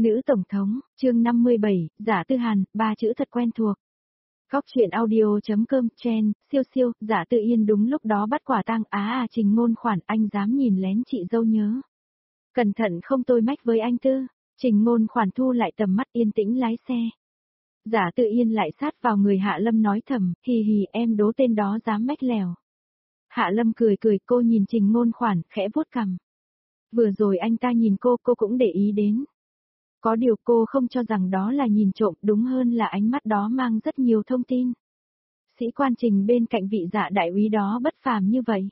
Nữ Tổng thống, chương 57, Giả Tư Hàn, ba chữ thật quen thuộc. Góc truyện audio.com, Chen, siêu siêu, Giả Tự Yên đúng lúc đó bắt quả tang Trình Ngôn Khoản, anh dám nhìn lén chị dâu nhớ. Cẩn thận không tôi mách với anh Tư. Trình Ngôn Khoản thu lại tầm mắt yên tĩnh lái xe. Giả Tự Yên lại sát vào người Hạ Lâm nói thầm, hì hì em đố tên đó dám mách lèo. Hạ Lâm cười cười, cô nhìn Trình Ngôn Khoản, khẽ vuốt cằm. Vừa rồi anh ta nhìn cô cũng để ý đến. Có điều cô không cho rằng đó là nhìn trộm, đúng hơn là ánh mắt đó mang rất nhiều thông tin. Sĩ quan Trình bên cạnh vị Dạ đại úy đó bất phàm như vậy.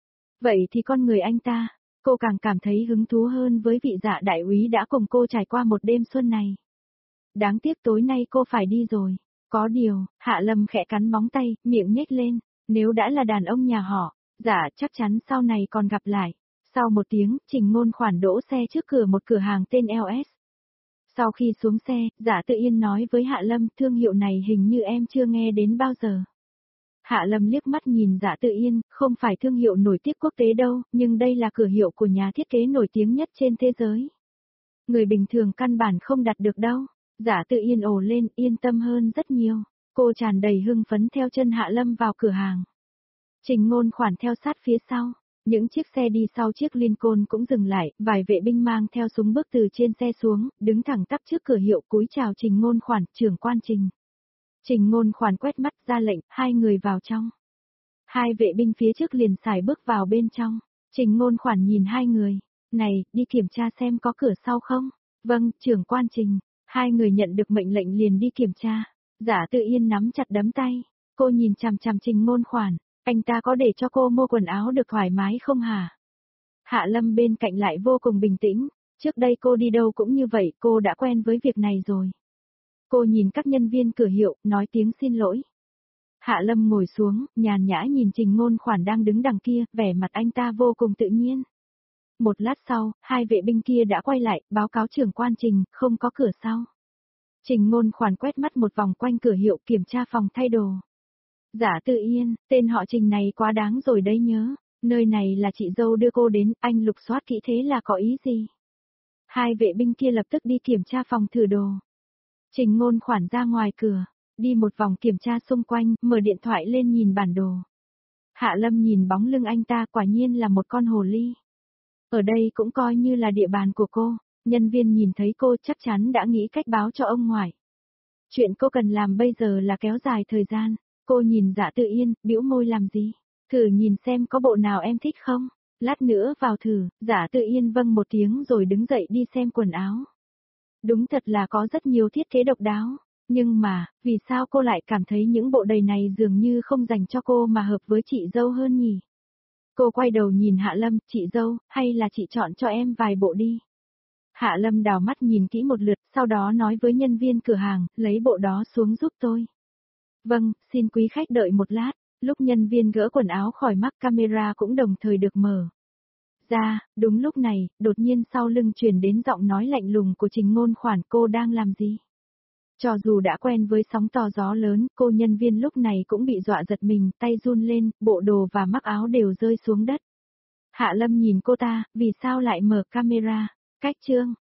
Vậy thì con người anh ta, cô càng cảm thấy hứng thú hơn với vị Dạ đại úy đã cùng cô trải qua một đêm xuân này. Đáng tiếc tối nay cô phải đi rồi. Có điều, Hạ Lâm khẽ cắn móng tay, miệng nhếch lên, nếu đã là đàn ông nhà họ, Dạ chắc chắn sau này còn gặp lại. Sau một tiếng, Trình Ngôn Khoản đỗ xe trước cửa một cửa hàng tên LS. Sau khi xuống xe, Giả Tự Yên nói với Hạ Lâm, thương hiệu này hình như em chưa nghe đến bao giờ. Hạ Lâm liếc mắt nhìn Giả Tự Yên, không phải thương hiệu nổi tiếng quốc tế đâu, nhưng đây là cửa hiệu của nhà thiết kế nổi tiếng nhất trên thế giới. Người bình thường căn bản không đặt được đâu. Giả Tự Yên ồ lên, yên tâm hơn rất nhiều. Cô tràn đầy hưng phấn theo chân Hạ Lâm vào cửa hàng. Trình Ngôn Khoản theo sát phía sau. Những chiếc xe đi sau chiếc Lincoln cũng dừng lại, vài vệ binh mang theo súng bước từ trên xe xuống, đứng thẳng tắp trước cửa hiệu cúi chào Trình Ngôn Khoản, trưởng quan Trình. Trình Ngôn Khoản quét mắt ra lệnh, hai người vào trong. Hai vệ binh phía trước liền xài bước vào bên trong. Trình Ngôn Khoản nhìn hai người, này, đi kiểm tra xem có cửa sau không? Vâng, trưởng quan Trình. Hai người nhận được mệnh lệnh liền đi kiểm tra. Giả Tự Yên nắm chặt đấm tay, cô nhìn chằm chằm Trình Ngôn Khoản. Anh ta có để cho cô mua quần áo được thoải mái không hả? Hạ Lâm bên cạnh lại vô cùng bình tĩnh, trước đây cô đi đâu cũng như vậy, cô đã quen với việc này rồi. Cô nhìn các nhân viên cửa hiệu, nói tiếng xin lỗi. Hạ Lâm ngồi xuống, nhàn nhã nhìn Trình Ngôn Khoản đang đứng đằng kia, vẻ mặt anh ta vô cùng tự nhiên. Một lát sau, hai vệ binh kia đã quay lại, báo cáo trưởng quan Trình, không có cửa sau. Trình Ngôn Khoản quét mắt một vòng quanh cửa hiệu kiểm tra phòng thay đồ. Giả Tự Yên, tên họ Trình này quá đáng rồi đấy nhớ, nơi này là chị dâu đưa cô đến, anh lục soát kỹ thế là có ý gì? Hai vệ binh kia lập tức đi kiểm tra phòng thử đồ. Trình Ngôn Khoản ra ngoài cửa, đi một vòng kiểm tra xung quanh, mở điện thoại lên nhìn bản đồ. Hạ Lâm nhìn bóng lưng anh ta, quả nhiên là một con hồ ly. Ở đây cũng coi như là địa bàn của cô, nhân viên nhìn thấy cô chắc chắn đã nghĩ cách báo cho ông ngoại. Chuyện cô cần làm bây giờ là kéo dài thời gian. Cô nhìn Giả Tự Yên, bĩu môi làm gì? Thử nhìn xem có bộ nào em thích không? Lát nữa vào thử. Giả Tự Yên vâng một tiếng rồi đứng dậy đi xem quần áo. Đúng thật là có rất nhiều thiết kế độc đáo. Nhưng mà, vì sao cô lại cảm thấy những bộ đầy này dường như không dành cho cô mà hợp với chị dâu hơn nhỉ? Cô quay đầu nhìn Hạ Lâm, chị dâu, hay là chị chọn cho em vài bộ đi? Hạ Lâm đào mắt nhìn kỹ một lượt, sau đó nói với nhân viên cửa hàng, lấy bộ đó xuống giúp tôi. Vâng, xin quý khách đợi một lát, lúc nhân viên gỡ quần áo khỏi mắc camera cũng đồng thời được mở ra, đúng lúc này, đột nhiên sau lưng truyền đến giọng nói lạnh lùng của Trình Ngôn Khoản, cô đang làm gì? Cho dù đã quen với sóng to gió lớn, cô nhân viên lúc này cũng bị dọa giật mình, tay run lên, bộ đồ và mắc áo đều rơi xuống đất. Hạ Lâm nhìn cô ta, vì sao lại mở camera? Cách chương